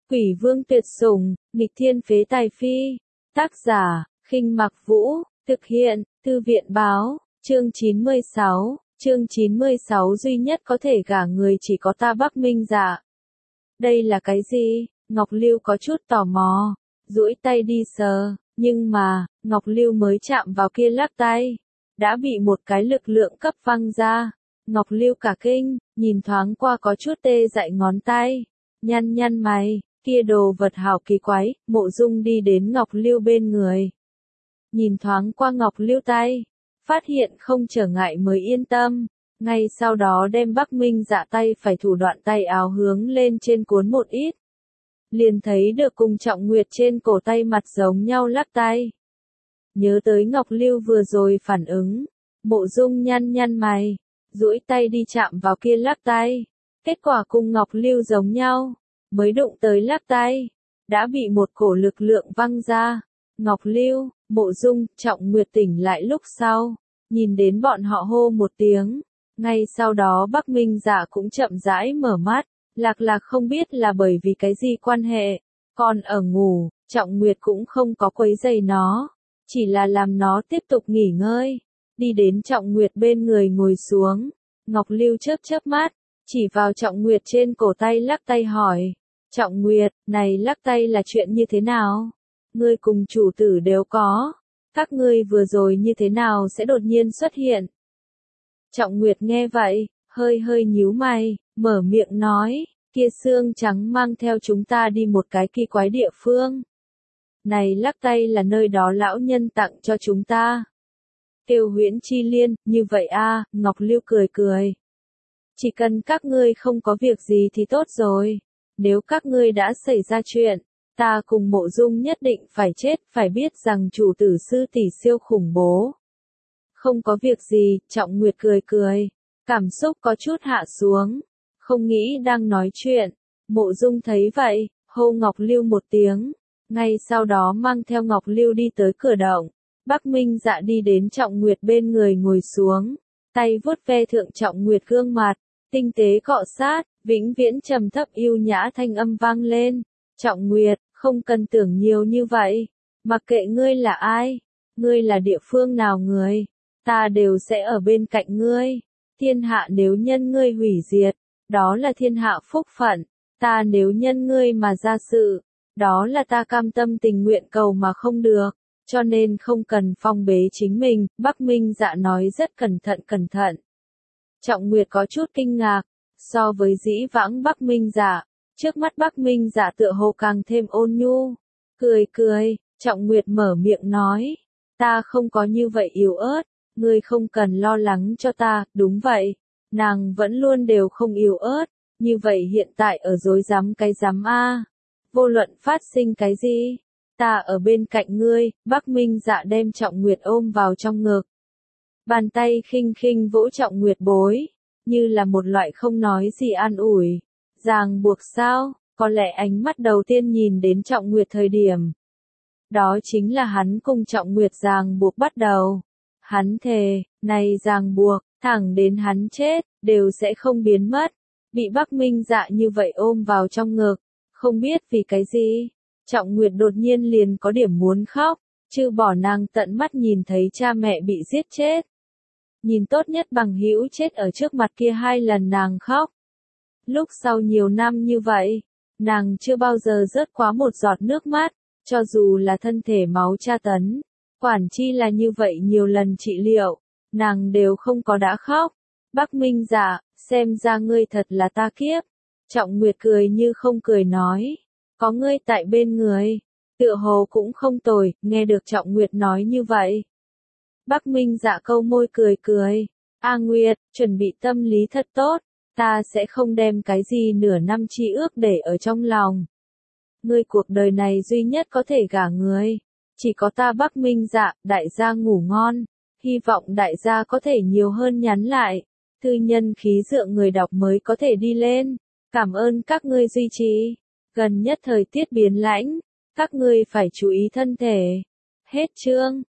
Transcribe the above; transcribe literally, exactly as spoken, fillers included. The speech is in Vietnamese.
Quỷ vương tuyệt sủng, nghịch thiên phế tài phi. Tác giả, Khinh Mặc Vũ, thực hiện, Thư viện báo, chương chín mươi sáu, chương chín mươi sáu duy nhất có thể gả người chỉ có ta Bắc Minh Dạ. Đây là cái gì? Ngọc Lưu có chút tò mò, duỗi tay đi sờ, nhưng mà, Ngọc Lưu mới chạm vào kia lắc tay, đã bị một cái lực lượng cấp văng ra. Ngọc Lưu cả kinh, nhìn thoáng qua có chút tê dại ngón tay, nhăn nhăn mày, kia đồ vật hảo kỳ quái. Mộ Dung đi đến Ngọc Lưu bên người, nhìn thoáng qua Ngọc Lưu tay, phát hiện không trở ngại mới yên tâm, ngay sau đó đem Bắc Minh Dạ tay phải thủ đoạn tay áo hướng lên trên cuốn một ít, liền thấy được cùng Trọng Nguyệt trên cổ tay mặt giống nhau lắc tay. Nhớ tới Ngọc Lưu vừa rồi phản ứng, Mộ Dung nhăn nhăn mày, duỗi tay đi chạm vào kia lắc tay, kết quả cùng Ngọc Lưu giống nhau, mới đụng tới lắc tay, đã bị một cổ lực lượng văng ra. Ngọc Lưu, Mộ Dung, Trọng Nguyệt tỉnh lại lúc sau, nhìn đến bọn họ hô một tiếng, ngay sau đó Bắc Minh Dạ cũng chậm rãi mở mắt, Lạc Lạc không biết là bởi vì cái gì quan hệ, còn ở ngủ, Trọng Nguyệt cũng không có quấy rầy nó, chỉ là làm nó tiếp tục nghỉ ngơi, đi đến Trọng Nguyệt bên người ngồi xuống. Ngọc Lưu chớp chớp mắt, chỉ vào Trọng Nguyệt trên cổ tay lắc tay hỏi, Trọng Nguyệt, này lắc tay là chuyện như thế nào? Ngươi cùng chủ tử đều có, các ngươi vừa rồi như thế nào sẽ đột nhiên xuất hiện? Trọng Nguyệt nghe vậy, hơi hơi nhíu mày, mở miệng nói, kia xương trắng mang theo chúng ta đi một cái kỳ quái địa phương. Này lắc tay là nơi đó lão nhân tặng cho chúng ta. Tiêu Huyễn Chi Liên, như vậy a, Ngọc Lưu cười cười. Chỉ cần các ngươi không có việc gì thì tốt rồi. Nếu các ngươi đã xảy ra chuyện, ta cùng Mộ Dung nhất định phải chết, phải biết rằng chủ tử sư tỷ siêu khủng bố. Không có việc gì, Trọng Nguyệt cười cười, cảm xúc có chút hạ xuống, không nghĩ đang nói chuyện. Mộ Dung thấy vậy, hô Ngọc Lưu một tiếng, ngay sau đó mang theo Ngọc Lưu đi tới cửa động. Bắc Minh Dạ đi đến Trọng Nguyệt bên người ngồi xuống, tay vuốt ve thượng Trọng Nguyệt gương mặt, tinh tế cọ sát, vĩnh viễn trầm thấp yêu nhã thanh âm vang lên. Trọng Nguyệt, không cần tưởng nhiều như vậy, mặc kệ ngươi là ai, ngươi là địa phương nào người, ta đều sẽ ở bên cạnh ngươi. Thiên hạ nếu nhân ngươi hủy diệt, đó là thiên hạ phúc phận, ta nếu nhân ngươi mà ra sự, đó là ta cam tâm tình nguyện cầu mà không được. Cho nên không cần phong bế chính mình, Bắc Minh Dạ nói rất cẩn thận cẩn thận. Trọng Nguyệt có chút kinh ngạc, so với dĩ vãng Bắc Minh Dạ, trước mắt Bắc Minh Dạ tựa hồ càng thêm ôn nhu. Cười cười, Trọng Nguyệt mở miệng nói, ta không có như vậy yếu ớt, ngươi không cần lo lắng cho ta. Đúng vậy, nàng vẫn luôn đều không yếu ớt, như vậy hiện tại ở dối rắm cái rắm a, vô luận phát sinh cái gì, ta ở bên cạnh ngươi. Bắc Minh Dạ đem Trọng Nguyệt ôm vào trong ngực, bàn tay khinh khinh vỗ Trọng Nguyệt bối, như là một loại không nói gì an ủi. Ràng buộc sao? Có lẽ ánh mắt đầu tiên nhìn đến Trọng Nguyệt thời điểm, đó chính là hắn cùng Trọng Nguyệt ràng buộc bắt đầu. Hắn thề, này ràng buộc, thẳng đến hắn chết, đều sẽ không biến mất. Bị Bắc Minh Dạ như vậy ôm vào trong ngực, không biết vì cái gì, Trọng Nguyệt đột nhiên liền có điểm muốn khóc, trừ bỏ nàng tận mắt nhìn thấy cha mẹ bị giết chết. Nhìn tốt nhất bằng hữu chết ở trước mặt kia hai lần nàng khóc. Lúc sau nhiều năm như vậy, nàng chưa bao giờ rớt quá một giọt nước mắt, cho dù là thân thể máu tra tấn, quản chi là như vậy nhiều lần trị liệu, nàng đều không có đã khóc. Bắc Minh Dạ, xem ra ngươi thật là ta kiếp. Trọng Nguyệt cười như không cười nói, có ngươi tại bên người, tựa hồ cũng không tồi. Nghe được Trọng Nguyệt nói như vậy, Bắc Minh Dạ câu môi cười cười, A Nguyệt, chuẩn bị tâm lý thật tốt, ta sẽ không đem cái gì nửa năm chi ước để ở trong lòng. Ngươi cuộc đời này duy nhất có thể gả người, chỉ có ta Bắc Minh Dạ. Đại gia ngủ ngon, hy vọng đại gia có thể nhiều hơn nhắn lại, thư nhân khí dượng người đọc mới có thể đi lên. Cảm ơn các ngươi duy trì. Gần nhất thời tiết biến lãnh, các ngươi phải chú ý thân thể. Hết chương.